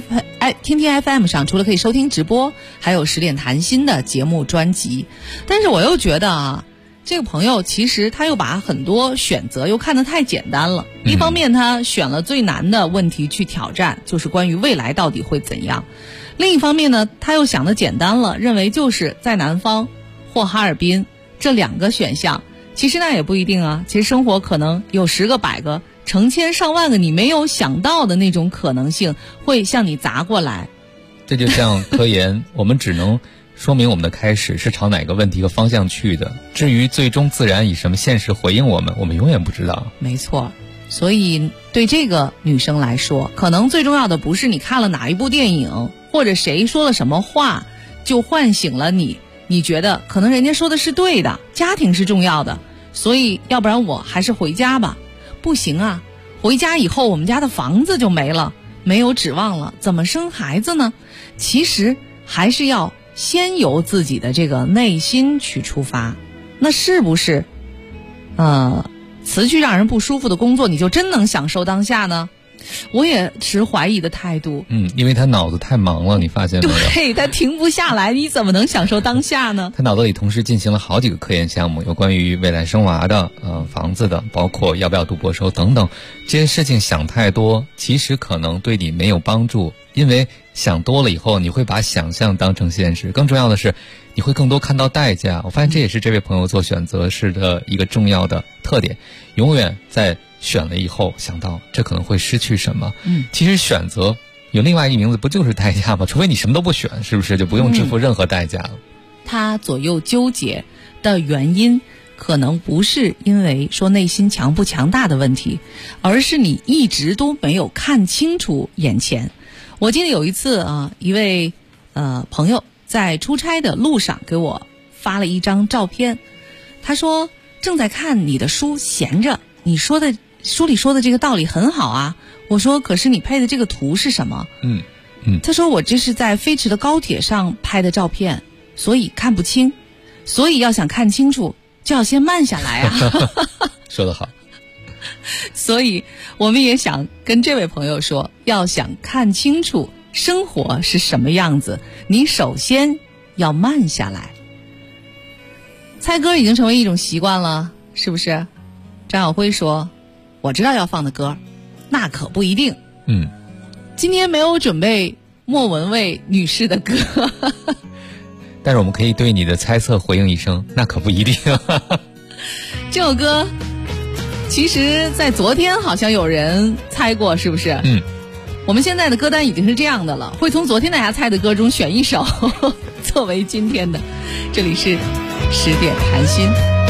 FM 上除了可以收听直播，还有10点谈心的节目专辑。但是我又觉得这个朋友其实他又把很多选择又看得太简单了。一方面他选了最难的问题去挑战，就是关于未来到底会怎样。另一方面呢，他又想得简单了，认为就是在南方或哈尔滨这2个选项。其实那也不一定啊，其实生活可能有10个100个成千上万个你没有想到的那种可能性会向你砸过来。 这就像科研我们只能说明我们的开始是朝哪个问题和方向去的，至于最终自然以什么现实回应我们永远不知道。 没错，所以对这个女生来说，可能最重要的不是你看了哪一部电影或者谁说了什么话就唤醒了你觉得可能人家说的是对的，家庭是重要的，所以要不然我还是回家吧。不行啊，回家以后我们家的房子就没了，没有指望了，怎么生孩子呢？其实还是要先由自己的这个内心去出发。那是不是辞去让人不舒服的工作，你就真能享受当下呢？我也持怀疑的态度。 因为他脑子太忙了，你发现没有？ 对，他停不下来，你怎么能享受当下呢？ 他脑子里同时进行了好几个科研项目，有关于未来生娃的、房子的，包括要不要读博士等等。这些事情想太多，其实可能对你没有帮助，因为想多了以后，你会把想象当成现实。更重要的是，你会更多看到代价。我发现这也是这位朋友做选择时的一个重要的特点，永远在选了以后想到这可能会失去什么。其实选择有另外一个名字，不就是代价吗？除非你什么都不选，是不是就不用支付任何代价了？ 他左右纠结的原因可能不是因为说内心强不强大的问题，而是你一直都没有看清楚眼前。我记得有一次一位朋友在出差的路上给我发了一张照片，他说正在看你的书闲着，你说的书里说的这个道理很好啊。我说可是你配的这个图是什么？他说我这是在飞驰的高铁上拍的照片，所以看不清，所以要想看清楚就要先慢下来啊。 说得好。 所以我们也想跟这位朋友说，要想看清楚生活是什么样子，你首先要慢下来。猜歌已经成为一种习惯了，是不是？张晓辉说我知道要放的歌，那可不一定。今天没有准备莫文蔚女士的歌。 但是我们可以对你的猜测回应一声，那可不一定。 这首歌其实在昨天好像有人猜过，是不是？我们现在的歌单已经是这样的了，会从昨天大家猜的歌中选一首作为今天的。这里是10点谈心。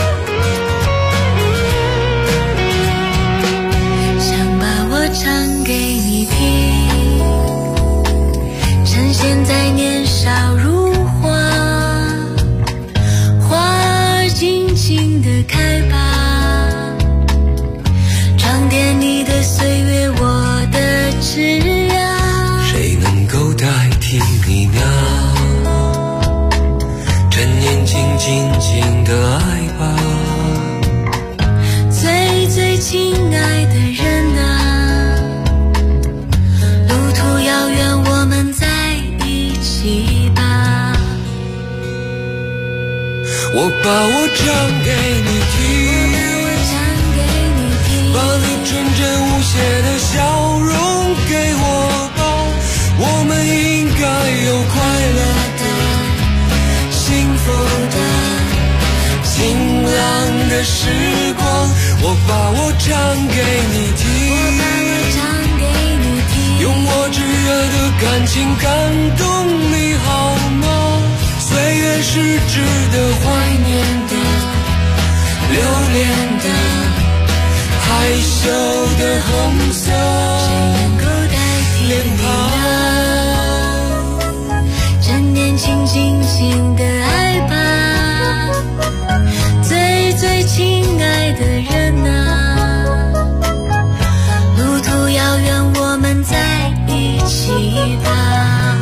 想把我唱给你听，趁现在年少如花，花儿尽情地开吧，装点你的岁月，我的枝桠。 谁能够代替你呢？趁年轻尽情的爱吧， 最最亲爱的人啊，路途遥远，我们在一起吧。 我把我唱给你听，把你纯真无邪的笑容给我吧，我们应该有的时光，我把我唱给你听，用我炙热的感情感动你好吗？岁月是值得怀念的，留恋的，害羞的红色，谁能够代替你呢？趁年轻尽情的爱吧，最最亲爱的人啊，路途遥远，我们在一起吧。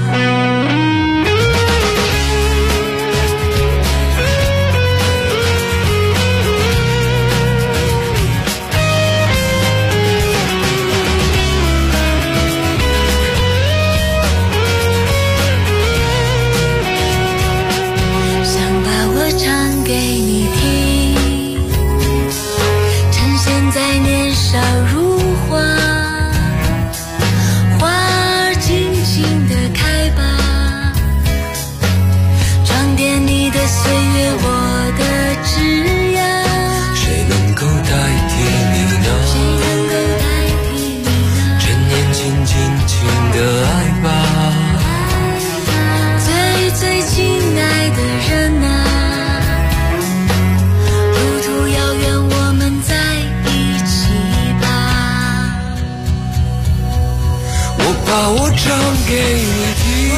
把我唱给你听，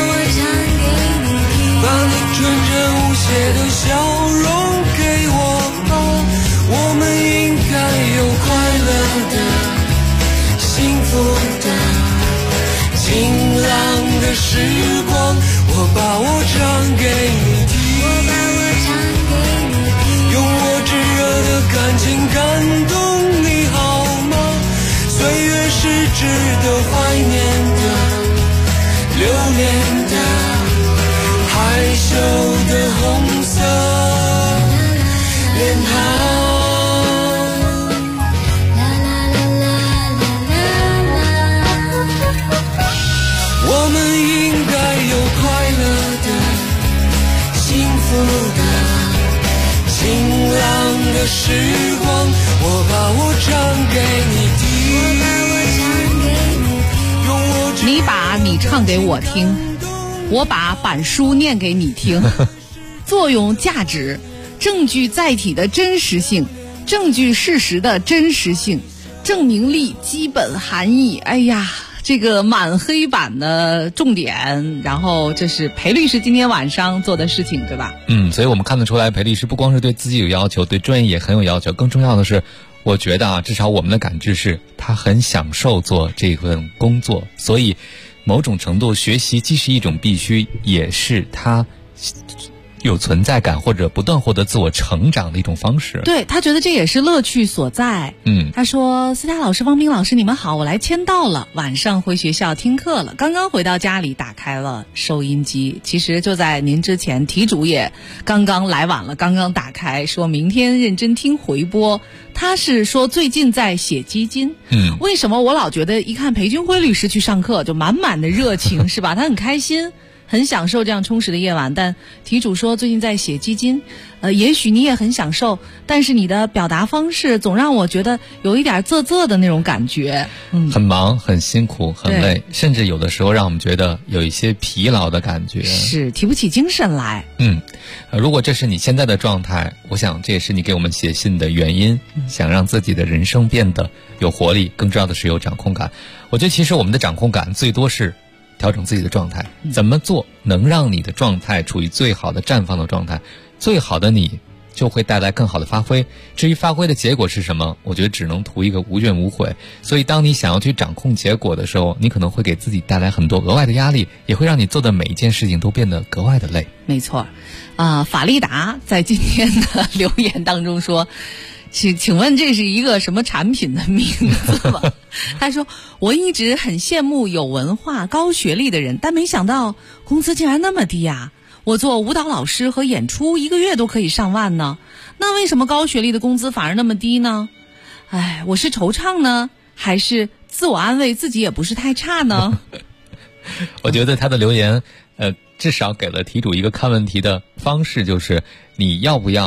把你纯真无邪的笑容给我吧，我们应该有快乐的、幸福的、晴朗的时光。我把我唱给你听，用我炙热的感情感动你好吗？岁月是值得怀念的，留恋的，害羞的红色脸庞。我们应该有快乐的、幸福的、晴朗的时光。我把我唱给你听。 你把你唱给我听，我把板书念给你听。作用、价值、证据载体的真实性，证据事实的真实性，证明力、基本含义。哎呀，这个满黑板的重点，然后这是裴律师今天晚上做的事情，对吧？ 所以我们看得出来，裴律师不光是对自己有要求，对专业也很有要求。更重要的是，我觉得至少我们的感知是他很享受做这份工作，所以某种程度学习既是一种必须，也是他有存在感或者不断获得自我成长的一种方式。 对，他觉得这也是乐趣所在。他说：思佳老师、汪斌老师，你们好，我来签到了，晚上回学校听课了，刚刚回到家里打开了收音机。其实就在您之前，题主也刚刚来晚了，刚刚打开，说明天认真听回播。他是说最近在写基金。为什么我老觉得一看裴军辉律师去上课就满满的热情，是吧？他很开心，很享受这样充实的夜晚。但题主说最近在写基金，也许你也很享受，但是你的表达方式总让我觉得有一点仄的那种感觉。 很忙，很辛苦，很累，甚至有的时候让我们觉得有一些疲劳的感觉， 是提不起精神来。 如果这是你现在的状态，我想这也是你给我们写信的原因，想让自己的人生变得有活力，更重要的是有掌控感。我觉得其实我们的掌控感最多是调整自己的状态，怎么做能让你的状态处于最好的绽放的状态，最好的你就会带来更好的发挥。至于发挥的结果是什么，我觉得只能图一个无怨无悔。所以当你想要去掌控结果的时候，你可能会给自己带来很多额外的压力，也会让你做的每一件事情都变得格外的累。 没错。法利达在今天的留言当中说，请问这是一个什么产品的名字吗？他说，我一直很羡慕有文化高学历的人，但没想到工资竟然那么低啊。我做舞蹈老师和演出1个月都可以上万呢，那为什么高学历的工资反而那么低呢？我是惆怅呢，还是自我安慰自己也不是太差呢？ 我觉得他的留言至少给了题主一个看问题的方式，就是你要不要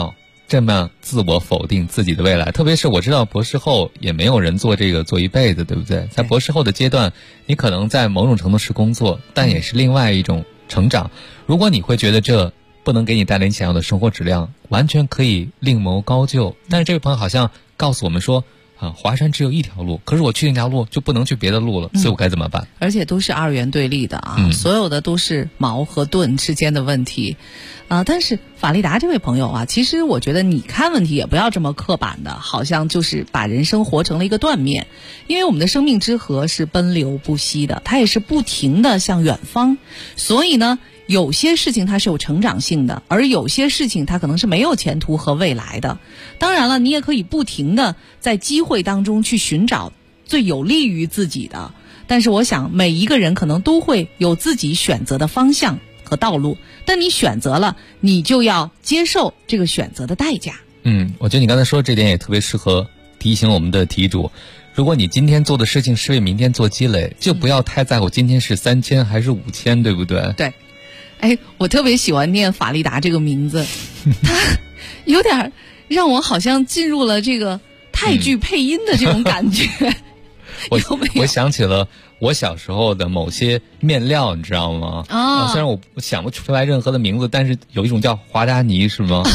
这么自我否定自己的未来。特别是我知道博士后也没有人做这个做一辈子，对不对？在博士后的阶段，你可能在某种程度是工作，但也是另外一种成长。如果你会觉得这不能给你带来你想要的生活质量，完全可以另谋高就。但是这位朋友好像告诉我们说华山只有一条路，可是我去那条路就不能去别的路了，所以我该怎么办？ 而且都是二元对立的所有的都是矛和盾之间的问题但是法利达这位朋友其实我觉得你看问题也不要这么刻板的，好像就是把人生活成了一个断面。因为我们的生命之河是奔流不息的，它也是不停的向远方，所以呢有些事情它是有成长性的，而有些事情它可能是没有前途和未来的。当然了，你也可以不停的在机会当中去寻找最有利于自己的，但是我想每一个人可能都会有自己选择的方向和道路，但你选择了，你就要接受这个选择的代价。 我觉得你刚才说这点也特别适合提醒我们的题主，如果你今天做的事情是为明天做积累，就不要太在乎今天是3000还是5000，对不对？ 对。我特别喜欢念法利达这个名字它有点让我好像进入了这个泰剧配音的这种感觉我想起了我小时候的某些面料，你知道吗？虽然我想不出来任何的名字，但是有一种叫华达尼，是吗？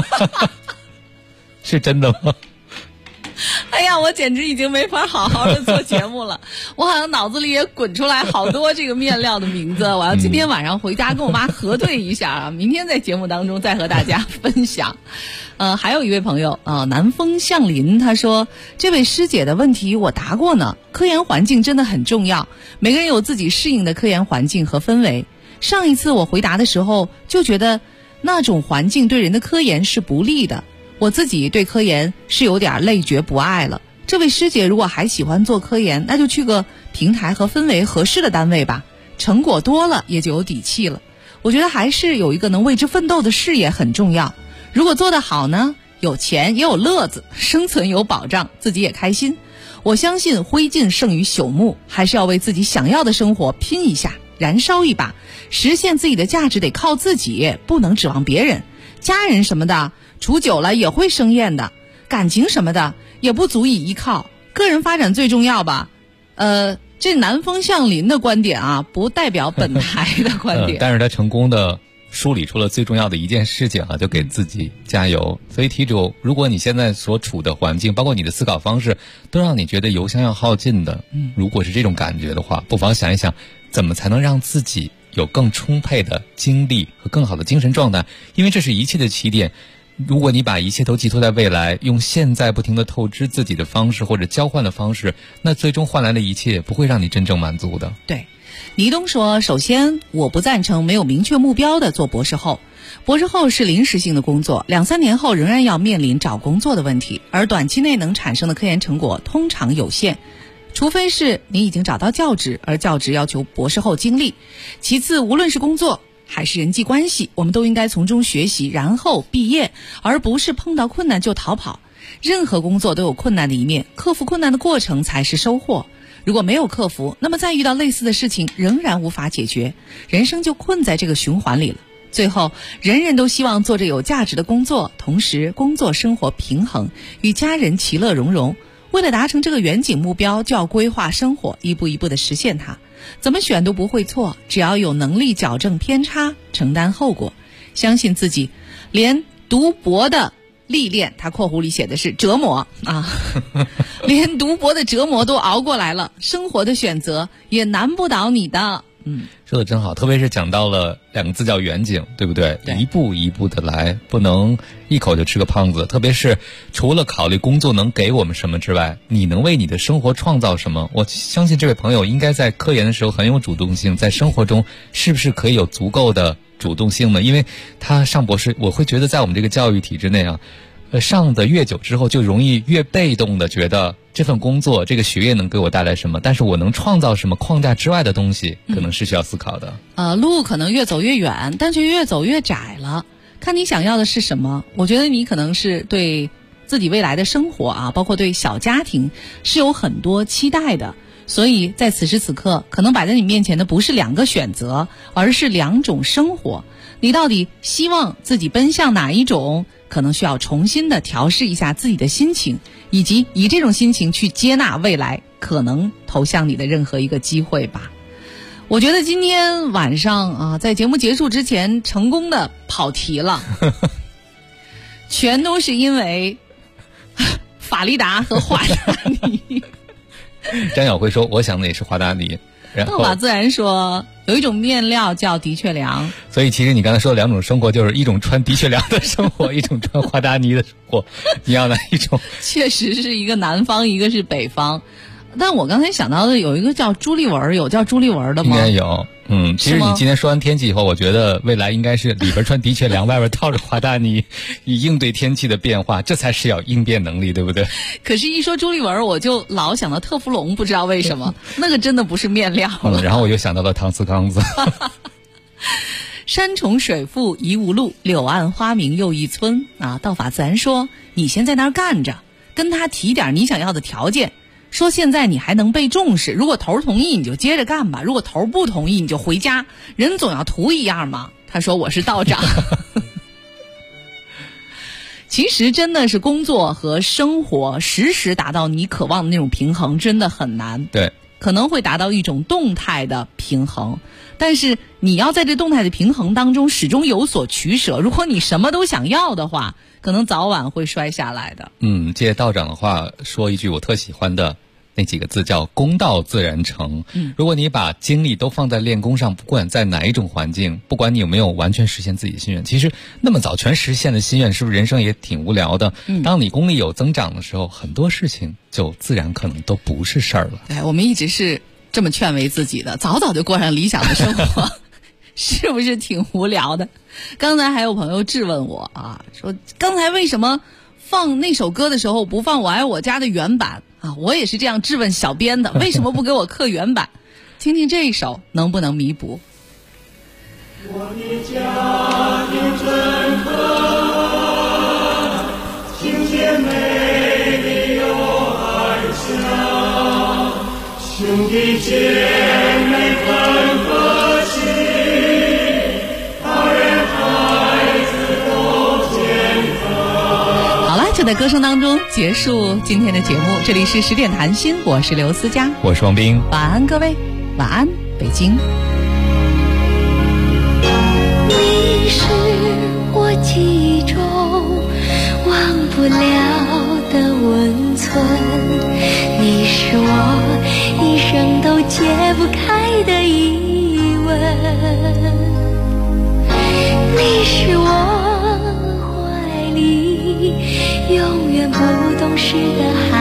是真的吗？ 哎呀，我简直已经没法好好的做节目了我好像脑子里也滚出来好多这个面料的名字我要今天晚上回家跟我妈核对一下明天在节目当中再和大家分享还有一位朋友南风向林，他说这位师姐的问题我答过呢，科研环境真的很重要，每个人有自己适应的科研环境和氛围。上一次我回答的时候就觉得那种环境对人的科研是不利的，我自己对科研是有点累觉不爱了。这位师姐如果还喜欢做科研，那就去个平台和氛围合适的单位吧，成果多了也就有底气了。我觉得还是有一个能为之奋斗的事业很重要，如果做得好呢，有钱也有乐子，生存有保障，自己也开心。我相信灰烬胜于朽木，还是要为自己想要的生活拼一下，燃烧一把，实现自己的价值得靠自己，不能指望别人。家人什么的处久了也会生厌的，感情什么的也不足以依靠，个人发展最重要吧。这南风向林的观点不代表本台的观点但是他成功的梳理出了最重要的一件事情就给自己加油。所以题主，如果你现在所处的环境包括你的思考方式都让你觉得油箱要耗尽的，如果是这种感觉的话，不妨想一想怎么才能让自己有更充沛的精力和更好的精神状态，因为这是一切的起点。如果你把一切都寄托在未来，用现在不停地透支自己的方式或者交换的方式，那最终换来的一切不会让你真正满足的。 对，倪东说，首先我不赞成没有明确目标的做博士后，博士后是临时性的工作，2-3年后仍然要面临找工作的问题，而短期内能产生的科研成果通常有限，除非是你已经找到教职，而教职要求博士后经历。其次，无论是工作还是人际关系，我们都应该从中学习，然后毕业，而不是碰到困难就逃跑。任何工作都有困难的一面，克服困难的过程才是收获。如果没有克服，那么再遇到类似的事情仍然无法解决，人生就困在这个循环里了。最后，人人都希望做着有价值的工作，同时工作生活平衡，与家人其乐融融。为了达成这个远景目标，就要规划生活，一步一步地实现它。怎么选都不会错，只要有能力矫正偏差，承担后果，相信自己。连读博的历练，他括弧里写的是折磨连读博的折磨都熬过来了，生活的选择也难不倒你的。 说的真好，特别是讲到了2个字叫远景，对不对？一步一步的来，不能一口就吃个胖子。特别是除了考虑工作能给我们什么之外，你能为你的生活创造什么？我相信这位朋友应该在科研的时候很有主动性，在生活中是不是可以有足够的主动性呢？因为他上博士，我会觉得在我们这个教育体制内上的越久之后，就容易越被动的觉得这份工作这个学业能给我带来什么，但是我能创造什么框架之外的东西，可能是需要思考的。 路可能越走越远，但却越走越窄了，看你想要的是什么。我觉得你可能是对自己未来的生活包括对小家庭是有很多期待的，所以在此时此刻可能摆在你面前的不是2个选择，而是2种生活。 你到底希望自己奔向哪一种？可能需要重新的调试一下自己的心情，以及以这种心情去接纳未来可能投向你的任何一个机会吧。我觉得今天晚上在节目结束之前成功的跑题了，全都是因为法利达和华达尼。 张晓辉说我想的也是华达尼。 道法自然说有一种面料叫的确良， 所以其实你刚才说的两种生活，就是一种穿的确良的生活，一种穿华达尼的生活，你要哪一种？ 确实是一个南方，一个是北方。但我刚才想到的有一个叫朱丽文，有叫朱丽文的吗？ 应该有。其实你今天说完天气以后，我觉得未来应该是里边穿的确良，外边套着华达尼，以应对天气的变化，这才是要应变能力，对不对？ 可是一说朱丽文，我就老想到特氟龙，不知道为什么那个真的不是面料了。 然后我又想到了搪瓷缸子。 山重水复疑无路，柳暗花明又一村啊！道法自然说，你先在那儿干着，跟他提点你想要的条件。说现在你还能被重视，如果头同意你就接着干吧，如果头不同意你就回家，人总要图一样嘛。他说我是道长。其实真的是工作和生活时时达到你渴望的那种平衡真的很难， 对， 可能会达到一种动态的平衡，但是你要在这动态的平衡当中始终有所取舍，如果你什么都想要的话，可能早晚会摔下来的。 借道长的话说一句我特喜欢的那几个字，叫功到自然成。如果你把精力都放在练功上，不管在哪一种环境，不管你有没有完全实现自己的心愿，其实那么早全实现的心愿，是不是人生也挺无聊的？当你功力有增长的时候，很多事情就自然可能都不是事儿了。 对，我们一直是这么劝慰自己的，早早就过上理想的生活。是不是挺无聊的？刚才还有朋友质问我说刚才为什么放那首歌的时候不放我爱我家的原版我也是这样质问小编的，为什么不给我刻原版？听听这一首能不能弥补？ 我的家庭真和情节美丽又安详，兄弟姐妹很和气，大人孩子都健康。 好了，就在歌声当中结束今天的节目。这里是10点谈心，我是刘思佳， 我是王斌。 晚安各位，晚安北京。 你是我记忆中忘不了的温存，你是我一生都解不开的疑问，你是我怀里永远不懂事的孩子。